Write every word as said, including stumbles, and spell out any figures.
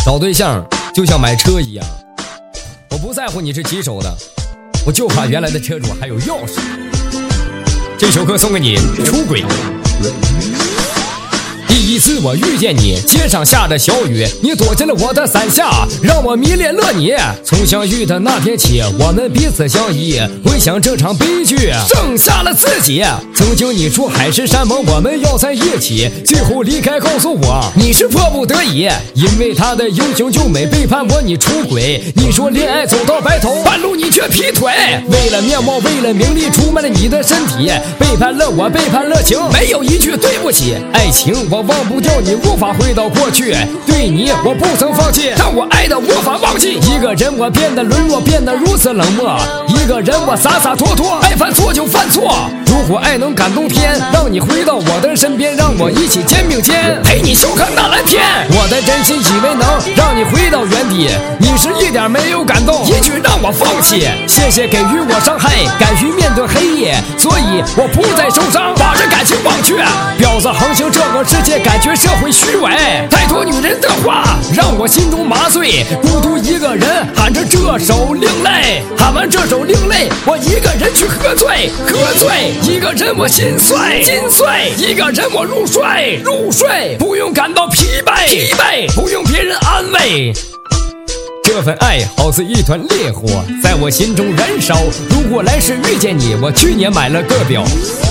找对象就像买车一样，我不在乎你是几手的，我就怕原来的车主还有钥匙。这首歌送给你，出轨。第一次我遇见你，街上下着小雨，你躲进了我的伞下，让我迷恋了你。从相遇的那天起，我们彼此相依，回想这场悲剧，剩下了自己。曾经你说海誓山盟我们要在一起，最后离开告诉我你是迫不得已，因为他的英雄救美背叛我你出轨。你说恋爱走到白头，半路你却劈腿，为了面貌为了名利出卖了你的身体，背叛了我背叛了情，没有一句对不起。爱情我忘不掉你，无法回到过去，对你我不曾放弃，但我爱的无法忘记。一个人我变得沦落，变得如此冷漠，一个人我洒洒脱脱，爱犯错就犯错。如果爱能感动天，让你回到我的身边，让我一起肩并肩，陪你笑看那蓝天。我的真心以为能让你回到原地，你是一点没有感动，一句让我放弃。谢谢给予我伤害，敢于面对黑夜，所以我不再受伤，把这感情忘却。婊子横行这个世界，感觉社会虚伪，太多女人的话让我心中麻醉，孤独一个人喊着这首另类，喊完这首另类，我一个人去喝醉，喝醉一个人我心碎，心碎一个人我入睡，入睡不用感到疲惫，疲惫不用别人安慰。这份爱好似一团烈火，在我心中燃烧。如果来世遇见你，我去年买了个表。